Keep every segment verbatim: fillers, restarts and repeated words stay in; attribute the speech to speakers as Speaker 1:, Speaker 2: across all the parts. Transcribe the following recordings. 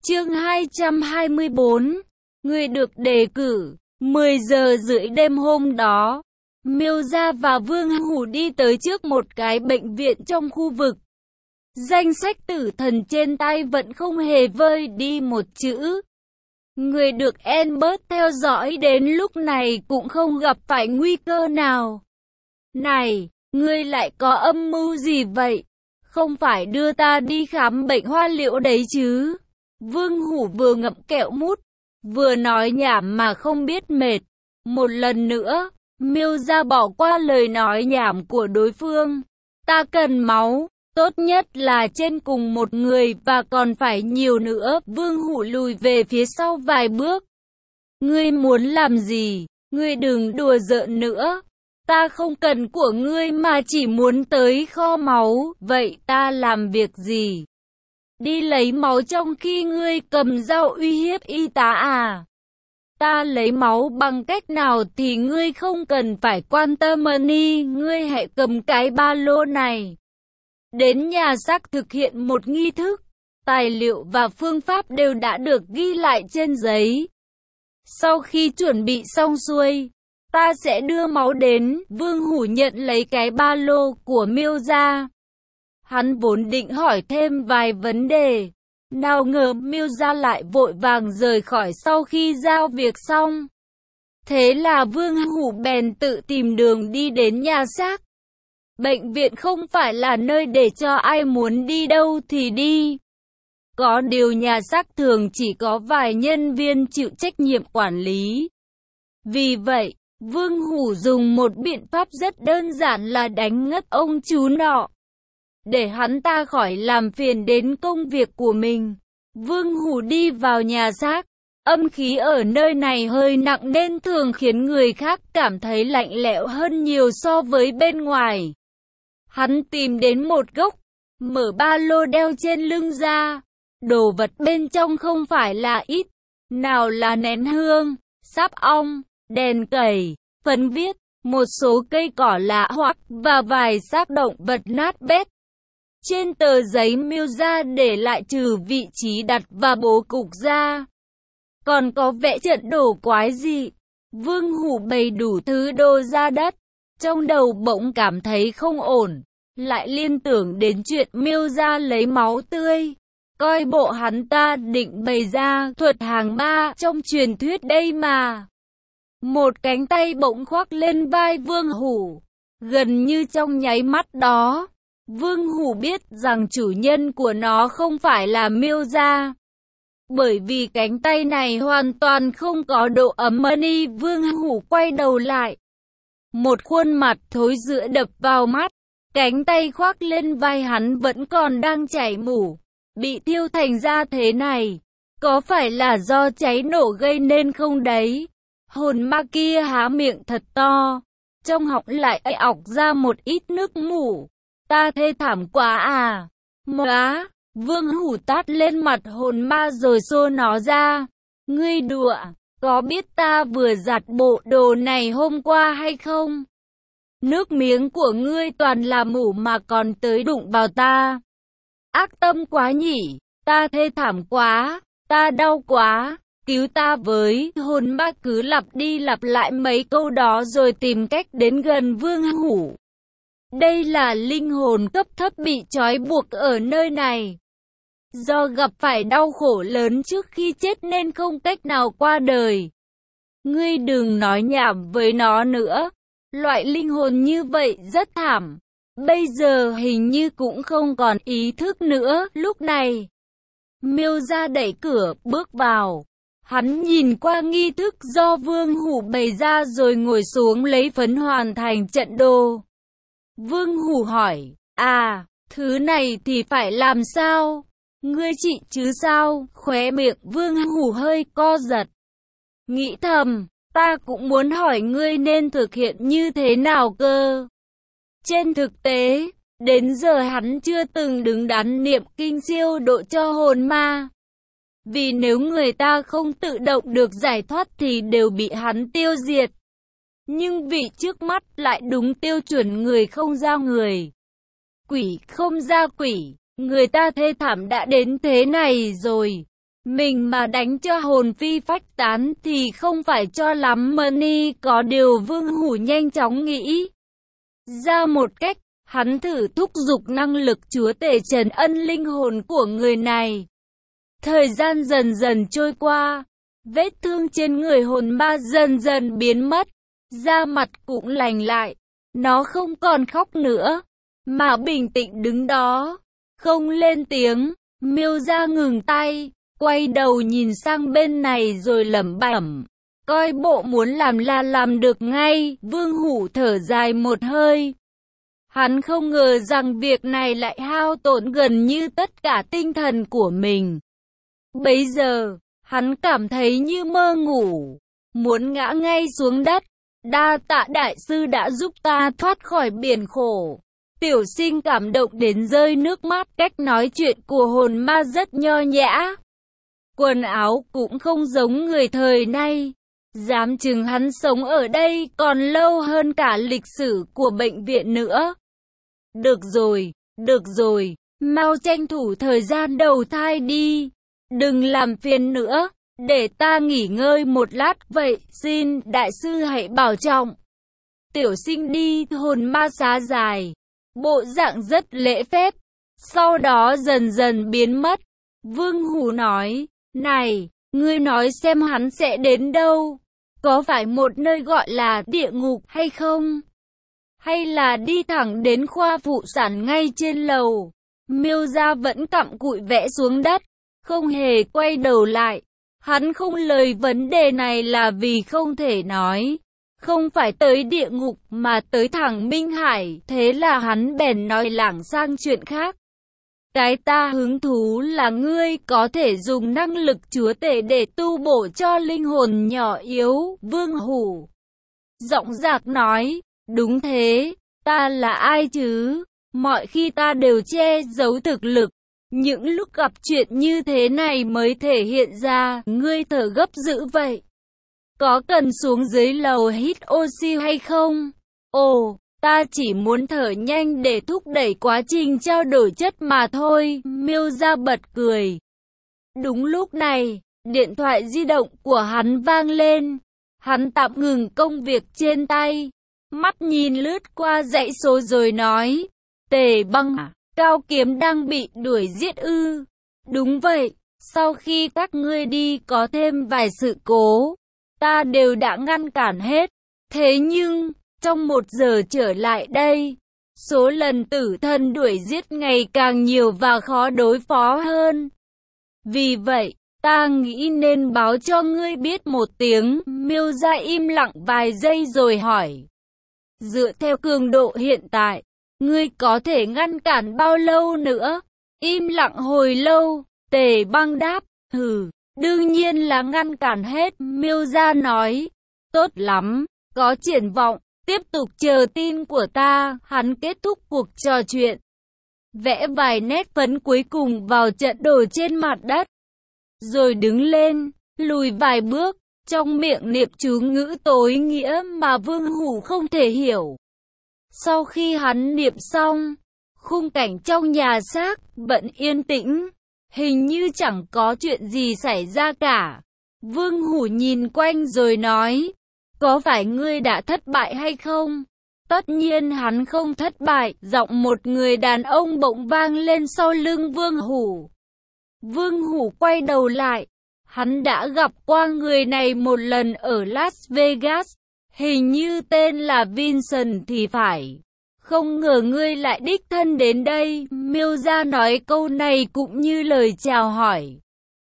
Speaker 1: Chương hai trăm hai mươi bốn. Người được đề cử. mười giờ rưỡi đêm hôm đó, Miêu Gia và Vương Hủ đi tới trước một cái bệnh viện trong khu vực. Danh sách tử thần trên tay vẫn không hề vơi đi một chữ. Người được Albert theo dõi đến lúc này cũng không gặp phải nguy cơ nào. Này, ngươi lại có âm mưu gì vậy? Không phải đưa ta đi khám bệnh hoa liễu đấy chứ? Vương Hủ vừa ngậm kẹo mút, vừa nói nhảm mà không biết mệt. Một lần nữa, Miêu Gia bỏ qua lời nói nhảm của đối phương. Ta cần máu, tốt nhất là trên cùng một người và còn phải nhiều nữa. Vương Hủ lùi về phía sau vài bước. Ngươi muốn làm gì? Ngươi đừng đùa giỡn nữa. Ta không cần của ngươi mà chỉ muốn tới kho máu. Vậy ta làm việc gì? Đi lấy máu trong khi ngươi cầm dao uy hiếp y tá à? Ta lấy máu bằng cách nào thì ngươi không cần phải quan tâm. Money, ngươi hãy cầm cái ba lô này. Đến nhà xác thực hiện một nghi thức. Tài liệu và phương pháp đều đã được ghi lại trên giấy. Sau khi chuẩn bị xong xuôi, ta sẽ đưa máu đến. Vương Hủ nhận lấy cái ba lô của Miêu Gia. Hắn vốn định hỏi thêm vài vấn đề. Nào ngờ Miêu Gia lại vội vàng rời khỏi sau khi giao việc xong. Thế là Vương Hủ bèn tự tìm đường đi đến nhà xác. Bệnh viện không phải là nơi để cho ai muốn đi đâu thì đi. Có điều nhà xác thường chỉ có vài nhân viên chịu trách nhiệm quản lý. Vì vậy, Vương Hủ dùng một biện pháp rất đơn giản là đánh ngất ông chú nọ, để hắn ta khỏi làm phiền đến công việc của mình. Vương Hủ đi vào nhà xác. Âm khí ở nơi này hơi nặng nên thường khiến người khác cảm thấy lạnh lẽo hơn nhiều so với bên ngoài. Hắn tìm đến một góc, mở ba lô đeo trên lưng ra. Đồ vật bên trong không phải là ít. Nào là nén hương, sáp ong, đèn cầy, phấn viết, một số cây cỏ lạ hoắc và vài xác động vật nát bét. Trên tờ giấy Miêu Gia để lại trừ vị trí đặt và bố cục ra, còn có vẽ trận đồ quái dị. Vương Hủ bày đủ thứ đồ ra đất. Trong đầu bỗng cảm thấy không ổn, lại liên tưởng đến chuyện Miêu Gia lấy máu tươi. Coi bộ hắn ta định bày ra thuật hàng ma trong truyền thuyết đây mà. Một cánh tay bỗng khoác lên vai Vương Hủ. Gần như trong nháy mắt đó, Vương Hủ biết rằng chủ nhân của nó không phải là Miêu Gia. Bởi vì cánh tay này hoàn toàn không có độ ấm. Money. Vương Hủ quay đầu lại. Một khuôn mặt thối rữa đập vào mắt. Cánh tay khoác lên vai hắn vẫn còn đang chảy mủ, bị thiêu thành ra thế này. Có phải là do cháy nổ gây nên không đấy? Hồn ma kia há miệng thật to, trong họng lại ọc ra một ít nước mủ. Ta thê thảm quá à. Móa. Vương Hủ tát lên mặt hồn ma rồi xô nó ra. Ngươi đùa, có biết ta vừa giặt bộ đồ này hôm qua hay không? Nước miếng của ngươi toàn là mủ mà còn tới đụng vào ta. Ác tâm quá nhỉ. Ta thê thảm quá, ta đau quá, cứu ta với. Hồn ma cứ lặp đi lặp lại mấy câu đó rồi tìm cách đến gần Vương Hủ. Đây là linh hồn cấp thấp bị trói buộc ở nơi này. Do gặp phải đau khổ lớn trước khi chết nên không cách nào qua đời. Ngươi đừng nói nhảm với nó nữa. Loại linh hồn như vậy rất thảm. Bây giờ hình như cũng không còn ý thức nữa. Lúc này, Miêu Gia đẩy cửa, bước vào. Hắn nhìn qua nghi thức do Vương Hủ bày ra rồi ngồi xuống lấy phấn hoàn thành trận đồ. Vương Hủ hỏi, à, thứ này thì phải làm sao? Ngươi trị chứ sao? Khóe miệng Vương Hủ hơi co giật. Nghĩ thầm, ta cũng muốn hỏi ngươi nên thực hiện như thế nào cơ. Trên thực tế, đến giờ hắn chưa từng đứng đắn niệm kinh siêu độ cho hồn ma. Vì nếu người ta không tự động được giải thoát thì đều bị hắn tiêu diệt. Nhưng vị trước mắt lại đúng tiêu chuẩn người không ra người, quỷ không ra quỷ. Người ta thê thảm đã đến thế này rồi, Mình mà đánh cho hồn phi phách tán thì không phải cho lắm money. Có điều Vương Hủ nhanh chóng nghĩ ra một cách. Hắn thử thúc giục năng lực chúa tể trấn ân linh hồn của người này. Thời gian dần dần trôi qua, vết thương trên người hồn ma dần dần biến mất, da mặt cũng lành lại. Nó không còn khóc nữa, mà bình tĩnh đứng đó, không lên tiếng. Miêu Gia ngừng tay, quay đầu nhìn sang bên này rồi lẩm bẩm. Coi bộ muốn làm là làm được ngay. Vương Hủ thở dài một hơi. Hắn không ngờ rằng việc này lại hao tổn gần như tất cả tinh thần của mình. Bấy giờ, hắn cảm thấy như mơ ngủ, muốn ngã ngay xuống đất. Đa tạ đại sư đã giúp ta thoát khỏi biển khổ. Tiểu Sinh cảm động đến rơi nước mắt. Cách nói chuyện của hồn ma rất nho nhã. Quần áo cũng không giống người thời nay. Dám chừng hắn sống ở đây còn lâu hơn cả lịch sử của bệnh viện nữa. Được rồi, được rồi, mau tranh thủ thời gian đầu thai đi. Đừng làm phiền nữa, để ta nghỉ ngơi một lát. Vậy, xin đại sư hãy bảo trọng. Tiểu Sinh đi. Hồn ma xá dài, bộ dạng rất lễ phép, sau đó dần dần biến mất. Vương Hủ nói, này, ngươi nói xem hắn sẽ đến đâu? Có phải một nơi gọi là địa ngục hay không? Hay là đi thẳng đến khoa phụ sản ngay trên lầu? Miêu Gia vẫn cặm cụi vẽ xuống đất, không hề quay đầu lại. Hắn không lời vấn đề này là vì không thể nói. Không phải tới địa ngục mà tới thẳng Minh Hải. Thế là hắn bèn nói lảng sang chuyện khác. Cái ta hứng thú là ngươi có thể dùng năng lực chúa tể để tu bổ cho linh hồn nhỏ yếu. Vương Hủ giọng dạc nói, đúng thế, ta là ai chứ? Mọi khi ta đều che giấu thực lực. Những lúc gặp chuyện như thế này mới thể hiện ra. Ngươi thở gấp dữ vậy. Có cần xuống dưới lầu hít oxy hay không? Ồ, ta chỉ muốn thở nhanh để thúc đẩy quá trình trao đổi chất mà thôi. Miêu Gia bật cười. Đúng lúc này, điện thoại di động của hắn vang lên. Hắn tạm ngừng công việc trên tay, mắt nhìn lướt qua dãy số rồi nói, Tề Băng à, Cao Kiếm đang bị đuổi giết ư? Đúng vậy, sau khi các ngươi đi có thêm vài sự cố, ta đều đã ngăn cản hết. Thế nhưng, trong một giờ trở lại đây, số lần tử thần đuổi giết ngày càng nhiều và khó đối phó hơn. Vì vậy, ta nghĩ nên báo cho ngươi biết một tiếng. Miêu Gia im lặng vài giây rồi hỏi. Dựa theo cường độ hiện tại, ngươi có thể ngăn cản bao lâu nữa? Im lặng hồi lâu, Tề Băng đáp, hừ, đương nhiên là ngăn cản hết. Miêu Gia nói, tốt lắm, có triển vọng, tiếp tục chờ tin của ta. Hắn kết thúc cuộc trò chuyện, vẽ vài nét phấn cuối cùng vào trận đồ trên mặt đất, rồi đứng lên, lùi vài bước, trong miệng niệm chú ngữ tối nghĩa mà Vương Hủ không thể hiểu. Sau khi hắn niệm xong, khung cảnh trong nhà xác vẫn yên tĩnh, hình như chẳng có chuyện gì xảy ra cả. Vương Hủ nhìn quanh rồi nói, có phải ngươi đã thất bại hay không? Tất nhiên hắn không thất bại. Giọng một người đàn ông bỗng vang lên sau lưng Vương Hủ. Vương Hủ quay đầu lại. Hắn đã gặp qua người này một lần ở Las Vegas. Hình như tên là Vincent thì phải. Không ngờ ngươi lại đích thân đến đây. Miêu Gia nói câu này cũng như lời chào hỏi.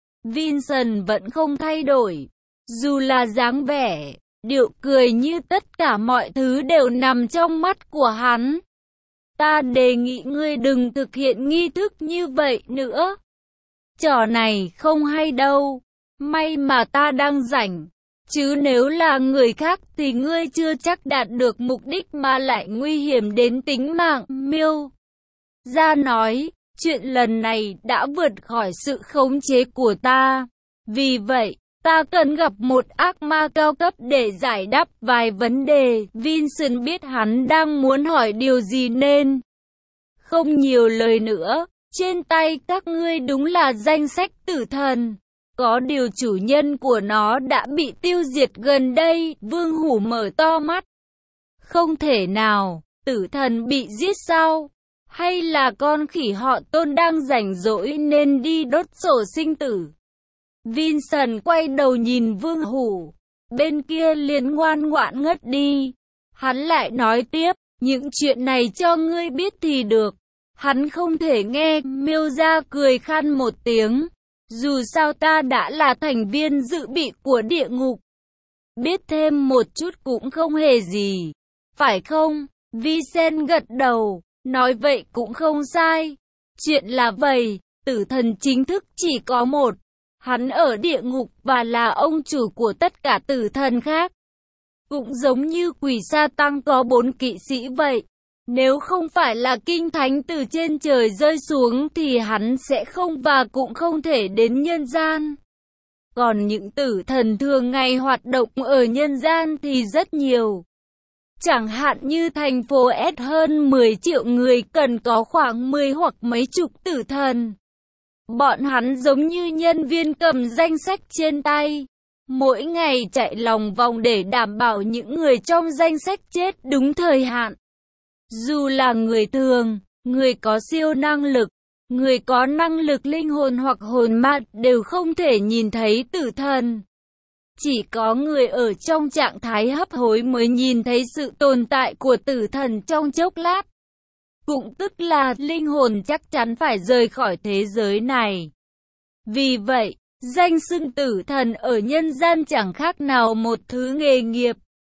Speaker 1: Vincent vẫn không thay đổi. Dù là dáng vẻ, điệu cười như tất cả mọi thứ đều nằm trong mắt của hắn. Ta đề nghị ngươi đừng thực hiện nghi thức như vậy nữa. Trò này không hay đâu. May mà ta đang rảnh. Chứ nếu là người khác thì ngươi chưa chắc đạt được mục đích mà lại nguy hiểm đến tính mạng. Miêu Gia nói, chuyện lần này đã vượt khỏi sự khống chế của ta. Vì vậy, ta cần gặp một ác ma cao cấp để giải đáp vài vấn đề. Vincent biết hắn đang muốn hỏi điều gì nên không nhiều lời nữa. Trên tay các ngươi đúng là danh sách tử thần. Có điều chủ nhân của nó đã bị tiêu diệt gần đây. Vương Hủ mở to mắt. Không thể nào, tử thần bị giết sao? Hay là con khỉ họ Tôn đang rảnh rỗi nên đi đốt sổ sinh tử? Vincent quay đầu nhìn Vương Hủ. Bên kia liền ngoan ngoãn ngất đi. Hắn lại nói tiếp, những chuyện này cho ngươi biết thì được. Hắn không thể nghe. Miêu Gia cười khan một tiếng. Dù sao ta đã là thành viên dự bị của địa ngục. Biết thêm một chút cũng không hề gì. Phải không? Vincent gật đầu. Nói vậy cũng không sai. Chuyện là vậy, tử thần chính thức chỉ có một. Hắn ở địa ngục và là ông chủ của tất cả tử thần khác. Cũng giống như quỷ sa tăng có bốn kỵ sĩ vậy. Nếu không phải là kinh thánh từ trên trời rơi xuống thì hắn sẽ không và cũng không thể đến nhân gian. Còn những tử thần thường ngày hoạt động ở nhân gian thì rất nhiều. Chẳng hạn như thành phố S hơn mười triệu người cần có khoảng mười hoặc mấy chục tử thần. Bọn hắn giống như nhân viên cầm danh sách trên tay. Mỗi ngày chạy lòng vòng để đảm bảo những người trong danh sách chết đúng thời hạn. Dù là người thường, người có siêu năng lực, người có năng lực linh hồn hoặc hồn ma đều không thể nhìn thấy tử thần. Chỉ có người ở trong trạng thái hấp hối mới nhìn thấy sự tồn tại của tử thần trong chốc lát. Cũng tức là linh hồn chắc chắn phải rời khỏi thế giới này. Vì vậy, danh xưng tử thần ở nhân gian chẳng khác nào một thứ nghề nghiệp.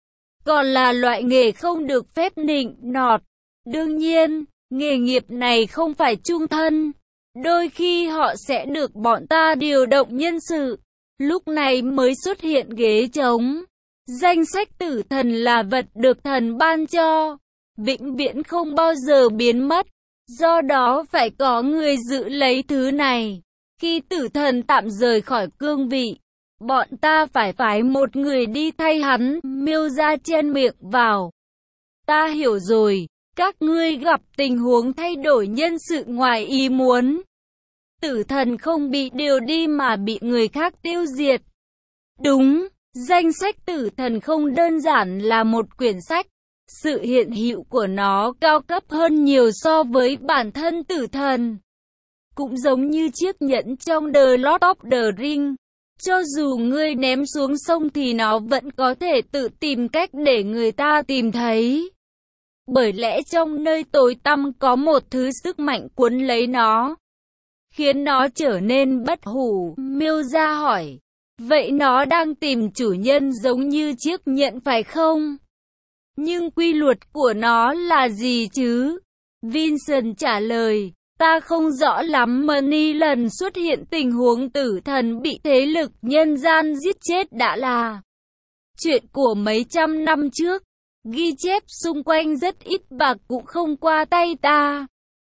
Speaker 1: Còn là loại nghề không được phép nịnh nọt. Đương nhiên, nghề nghiệp này không phải chung thân. Đôi khi họ sẽ được bọn ta điều động nhân sự. Lúc này mới xuất hiện ghế trống. Danh sách tử thần là vật được thần ban cho. Vĩnh viễn không bao giờ biến mất. Do đó phải có người giữ lấy thứ này. Khi tử thần tạm rời khỏi cương vị, bọn ta phải phái một người đi thay hắn. Miêu Gia chen miệng vào. Ta hiểu rồi, các ngươi gặp tình huống thay đổi nhân sự ngoài ý muốn. Tử thần không bị điều đi mà bị người khác tiêu diệt. Đúng, danh sách tử thần không đơn giản là một quyển sách. Sự hiện hữu của nó cao cấp hơn nhiều so với bản thân tử thần. Cũng giống như chiếc nhẫn trong The Lord of the Ring. Cho dù ngươi ném xuống sông thì nó vẫn có thể tự tìm cách để người ta tìm thấy. Bởi lẽ trong nơi tối tăm có một thứ sức mạnh cuốn lấy nó, khiến nó trở nên bất hủ. Miêu Gia hỏi, vậy nó đang tìm chủ nhân giống như chiếc nhẫn phải không? Nhưng quy luật của nó là gì chứ? Vincent trả lời, ta không rõ lắm. Many lần xuất hiện tình huống tử thần bị thế lực nhân gian giết chết đã là chuyện của mấy trăm năm trước. Ghi chép xung quanh rất ít và cũng không qua tay ta.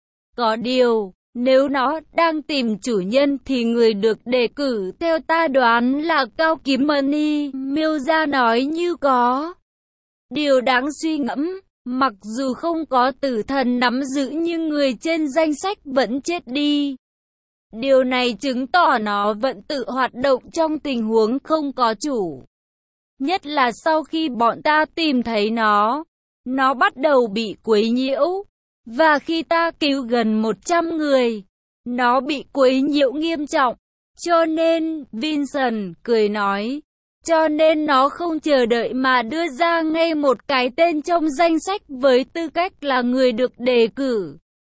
Speaker 1: Có điều, nếu nó đang tìm chủ nhân thì người được đề cử theo ta đoán là Cao Kiếm Mani. Miêu Gia nói như có điều đáng suy ngẫm. Mặc dù không có tử thần nắm giữ nhưng người trên danh sách vẫn chết đi. Điều này chứng tỏ nó vẫn tự hoạt động trong tình huống không có chủ. Nhất là sau khi bọn ta tìm thấy nó, nó bắt đầu bị quấy nhiễu. Và khi ta cứu gần một trăm người, nó bị quấy nhiễu nghiêm trọng. Cho nên, Vincent cười nói, cho nên nó không chờ đợi mà đưa ra ngay một cái tên trong danh sách với tư cách là người được đề cử.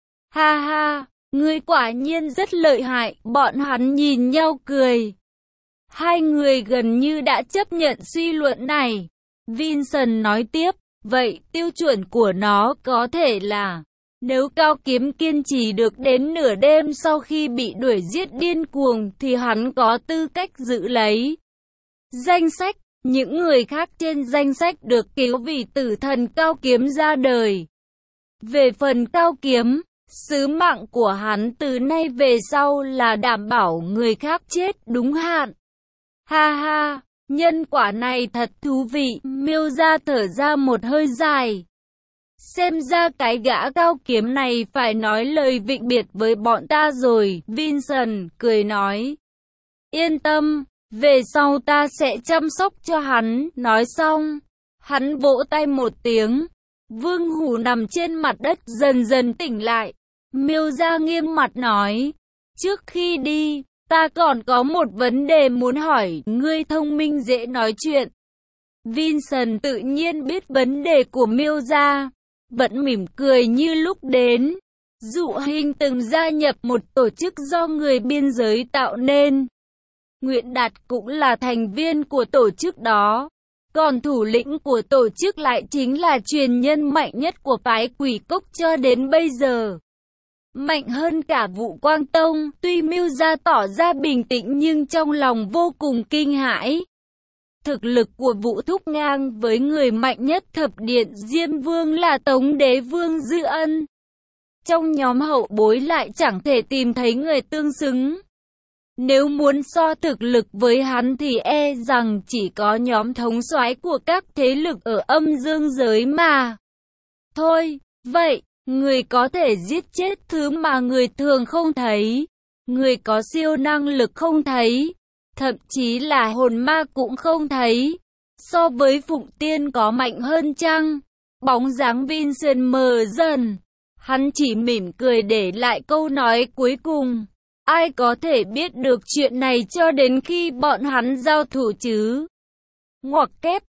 Speaker 1: Ha ha, ngươi quả nhiên rất lợi hại. Bọn hắn nhìn nhau cười. Hai người gần như đã chấp nhận suy luận này. Vincent nói tiếp, vậy tiêu chuẩn của nó có thể là, nếu Cao Kiếm kiên trì được đến nửa đêm sau khi bị đuổi giết điên cuồng thì hắn có tư cách giữ lấy danh sách. Những người khác trên danh sách được cứu vì tử thần Cao Kiếm ra đời. Về phần Cao Kiếm, sứ mạng của hắn từ nay về sau là đảm bảo người khác chết đúng hạn. Ha ha, nhân quả này thật thú vị. Miêu Gia thở ra một hơi dài. Xem ra cái gã Cao Kiếm này phải nói lời vịnh biệt với bọn ta rồi. Vincent cười nói, Yên tâm, về sau ta sẽ chăm sóc cho hắn. Nói xong, hắn vỗ tay một tiếng. Vương Hủ nằm trên mặt đất dần dần tỉnh lại. Miêu Gia nghiêm mặt nói, trước khi đi, ta còn có một vấn đề muốn hỏi, ngươi thông minh dễ nói chuyện. Vincent tự nhiên biết vấn đề của Miêu Gia, vẫn mỉm cười như lúc đến. Dụ Hình từng gia nhập một tổ chức do người biên giới tạo nên. Nguyễn Đạt cũng là thành viên của tổ chức đó. Còn thủ lĩnh của tổ chức lại chính là truyền nhân mạnh nhất của phái Quỷ Cốc cho đến bây giờ. Mạnh hơn cả Vũ Quang Tông, tuy Miêu Gia tỏ ra bình tĩnh nhưng trong lòng vô cùng kinh hãi. Thực lực của Vũ thúc ngang với người mạnh nhất thập điện Diêm Vương là Tống Đế Vương Dư Ân. Trong nhóm hậu bối lại chẳng thể tìm thấy người tương xứng. Nếu muốn so thực lực với hắn thì e rằng chỉ có nhóm thống soái của các thế lực ở âm dương giới mà. Thôi, vậy, người có thể giết chết thứ mà người thường không thấy. Người có siêu năng lực không thấy. Thậm chí là hồn ma cũng không thấy. So với Phụng Tiên có mạnh hơn chăng? Bóng dáng Vincent mờ dần. Hắn chỉ mỉm cười để lại câu nói cuối cùng. Ai có thể biết được chuyện này cho đến khi bọn hắn giao thủ chứ? Ngoặc kép.